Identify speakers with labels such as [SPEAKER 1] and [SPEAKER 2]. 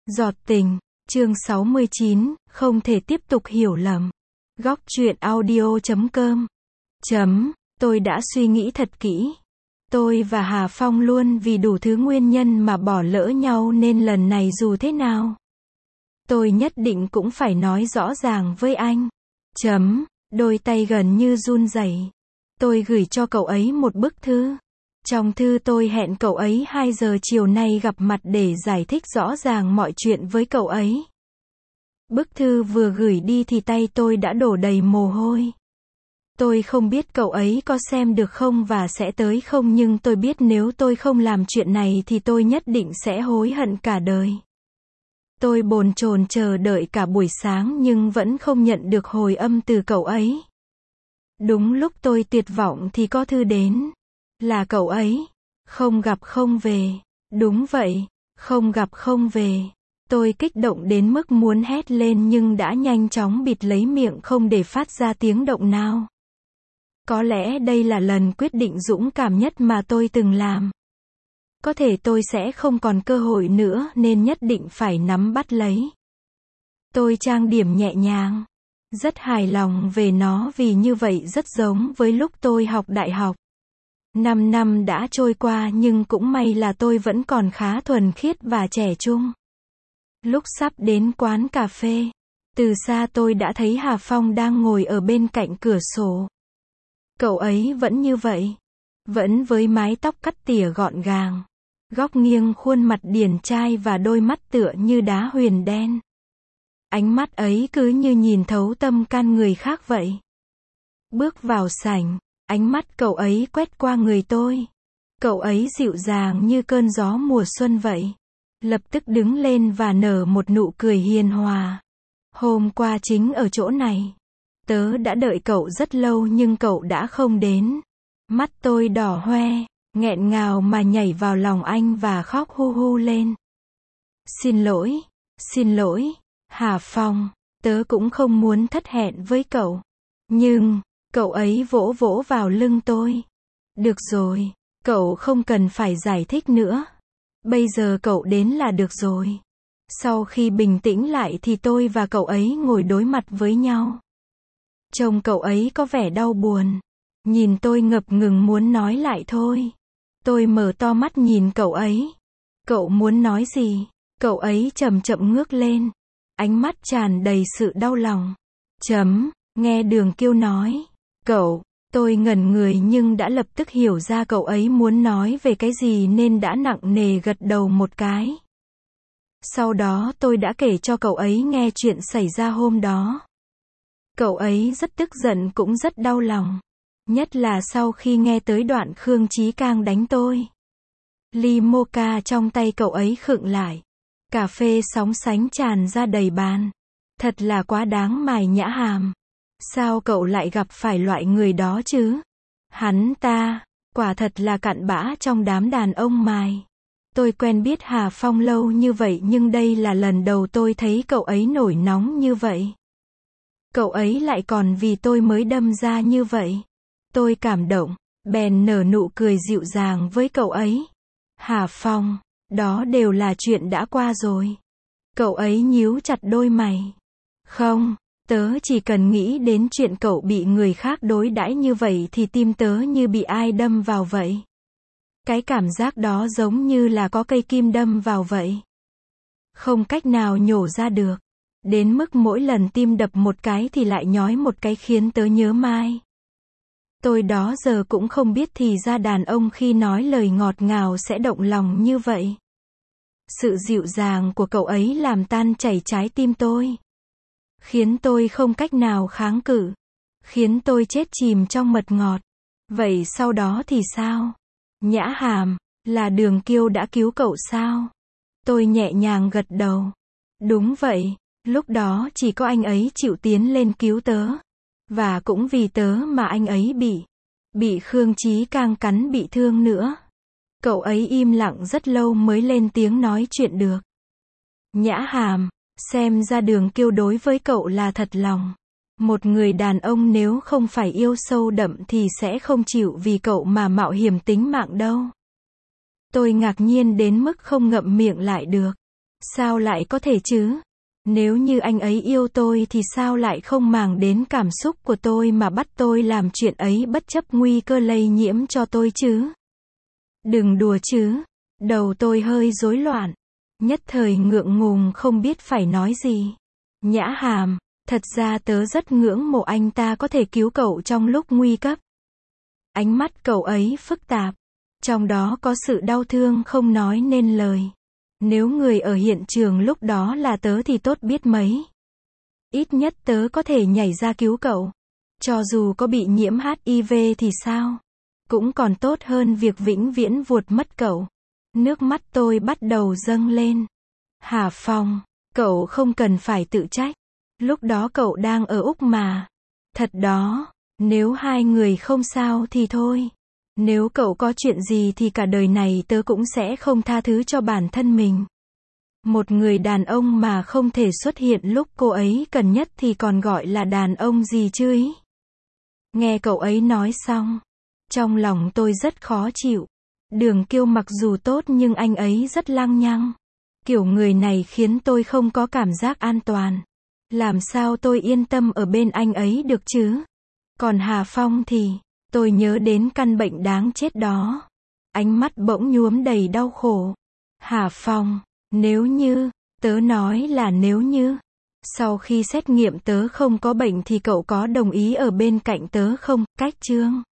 [SPEAKER 1] Giọt tình, chương 69, không thể tiếp tục hiểu lầm. Góc truyện audio.com. Tôi đã suy nghĩ thật kỹ. Tôi và Hà Phong luôn vì đủ thứ nguyên nhân mà bỏ lỡ nhau nên lần này dù thế nào, tôi nhất định cũng phải nói rõ ràng với anh. Đôi tay gần như run rẩy. Tôi gửi cho cậu ấy một bức thư. Trong thư tôi hẹn cậu ấy 2 giờ chiều nay gặp mặt để giải thích rõ ràng mọi chuyện với cậu ấy. Bức thư vừa gửi đi thì tay tôi đã đổ đầy mồ hôi. Tôi không biết cậu ấy có xem được không và sẽ tới không, nhưng tôi biết nếu tôi không làm chuyện này thì tôi nhất định sẽ hối hận cả đời. Tôi bồn chồn chờ đợi cả buổi sáng nhưng vẫn không nhận được hồi âm từ cậu ấy. Đúng lúc tôi tuyệt vọng thì có thư đến. Là cậu ấy. Không gặp không về. Đúng vậy, không gặp không về. Tôi kích động đến mức muốn hét lên nhưng đã nhanh chóng bịt lấy miệng không để phát ra tiếng động nào. Có lẽ đây là lần quyết định dũng cảm nhất mà tôi từng làm. Có thể tôi sẽ không còn cơ hội nữa nên nhất định phải nắm bắt lấy. Tôi trang điểm nhẹ nhàng. Rất hài lòng về nó vì như vậy rất giống với lúc tôi học đại học. 5 năm đã trôi qua nhưng cũng may là tôi vẫn còn khá thuần khiết và trẻ trung. Lúc sắp đến quán cà phê, từ xa tôi đã thấy Hà Phong đang ngồi ở bên cạnh cửa sổ. Cậu ấy vẫn như vậy. Vẫn với mái tóc cắt tỉa gọn gàng. Góc nghiêng khuôn mặt điển trai và đôi mắt tựa như đá huyền đen. Ánh mắt ấy cứ như nhìn thấu tâm can người khác vậy. Bước vào sảnh, ánh mắt cậu ấy quét qua người tôi. Cậu ấy dịu dàng như cơn gió mùa xuân vậy. Lập tức đứng lên và nở một nụ cười hiền hòa. Hôm qua chính ở chỗ này. Tớ đã đợi cậu rất lâu nhưng cậu đã không đến. Mắt tôi đỏ hoe, nghẹn ngào mà nhảy vào lòng anh và khóc hu hu lên. Xin lỗi, Hà Phong, tớ cũng không muốn thất hẹn với cậu. Nhưng, cậu ấy vỗ vỗ vào lưng tôi. Được rồi, cậu không cần phải giải thích nữa. Bây giờ cậu đến là được rồi. Sau khi bình tĩnh lại thì tôi và cậu ấy ngồi đối mặt với nhau. Trông cậu ấy có vẻ đau buồn. Nhìn tôi ngập ngừng muốn nói lại thôi. Tôi mở to mắt nhìn cậu ấy. Cậu muốn nói gì? Cậu ấy chậm chậm ngước lên. Ánh mắt tràn đầy sự đau lòng. Nghe Đường Kiêu nói. Cậu, tôi ngẩn người nhưng đã lập tức hiểu ra cậu ấy muốn nói về cái gì nên đã nặng nề gật đầu một cái. Sau đó tôi đã kể cho cậu ấy nghe chuyện xảy ra hôm đó. Cậu ấy rất tức giận cũng rất đau lòng. Nhất là sau khi nghe tới đoạn Khương Chí Cang đánh tôi. Ly mocha trong tay cậu ấy khựng lại. Cà phê sóng sánh tràn ra đầy bàn. Thật là quá đáng mài nhã hàm. Sao cậu lại gặp phải loại người đó chứ? Hắn ta, quả thật là cặn bã trong đám đàn ông mài. Tôi quen biết Hà Phong lâu như vậy nhưng đây là lần đầu tôi thấy cậu ấy nổi nóng như vậy. Cậu ấy lại còn vì tôi mới đâm ra như vậy. Tôi cảm động, bèn nở nụ cười dịu dàng với cậu ấy. Hà Phong, đó đều là chuyện đã qua rồi. Cậu ấy nhíu chặt đôi mày. Không, tớ chỉ cần nghĩ đến chuyện cậu bị người khác đối đãi như vậy thì tim tớ như bị ai đâm vào vậy. Cái cảm giác đó giống như là có cây kim đâm vào vậy. Không cách nào nhổ ra được. Đến mức mỗi lần tim đập một cái thì lại nhói một cái khiến tớ nhớ mai. Tôi đó giờ cũng không biết thì ra đàn ông khi nói lời ngọt ngào sẽ động lòng như vậy. Sự dịu dàng của cậu ấy làm tan chảy trái tim tôi. Khiến tôi không cách nào kháng cự. Khiến tôi chết chìm trong mật ngọt. Vậy sau đó thì sao? Nhã hàm, là Đường Kiêu đã cứu cậu sao? Tôi nhẹ nhàng gật đầu. Đúng vậy, lúc đó chỉ có anh ấy chịu tiến lên cứu tớ. Và cũng vì tớ mà anh ấy bị Khương Chí Cang cắn bị thương nữa. Cậu ấy im lặng rất lâu mới lên tiếng nói chuyện được. Nhã hàm, xem ra Đường Kiêu đối với cậu là thật lòng. Một người đàn ông nếu không phải yêu sâu đậm thì sẽ không chịu vì cậu mà mạo hiểm tính mạng đâu. Tôi ngạc nhiên đến mức không ngậm miệng lại được. Sao lại có thể chứ? Nếu như anh ấy yêu tôi thì sao lại không màng đến cảm xúc của tôi mà bắt tôi làm chuyện ấy bất chấp nguy cơ lây nhiễm cho tôi chứ? Đừng đùa chứ. Đầu tôi hơi rối loạn. Nhất thời ngượng ngùng không biết phải nói gì. Nhã Hàm, thật ra tớ rất ngưỡng mộ anh ta có thể cứu cậu trong lúc nguy cấp. Ánh mắt cậu ấy phức tạp. Trong đó có sự đau thương không nói nên lời. Nếu người ở hiện trường lúc đó là tớ thì tốt biết mấy. Ít nhất tớ có thể nhảy ra cứu cậu. Cho dù có bị nhiễm HIV thì sao? Cũng còn tốt hơn việc vĩnh viễn vuột mất cậu. Nước mắt tôi bắt đầu dâng lên. Hà Phong, cậu không cần phải tự trách. Lúc đó cậu đang ở Úc mà. Thật đó, nếu hai người không sao thì thôi. Nếu cậu có chuyện gì thì cả đời này tớ cũng sẽ không tha thứ cho bản thân mình. Một người đàn ông mà không thể xuất hiện lúc cô ấy cần nhất thì còn gọi là đàn ông gì chứ ý? Nghe cậu ấy nói xong, trong lòng tôi rất khó chịu. Đường Kiêu mặc dù tốt nhưng anh ấy rất lăng nhăng. Kiểu người này khiến tôi không có cảm giác an toàn. Làm sao tôi yên tâm ở bên anh ấy được chứ? Còn Hà Phong thì, tôi nhớ đến căn bệnh đáng chết đó. Ánh mắt bỗng nhuốm đầy đau khổ. Hà Phong, nếu như, tớ nói là nếu như, sau khi xét nghiệm tớ không có bệnh thì cậu có đồng ý ở bên cạnh tớ không? Cách Chương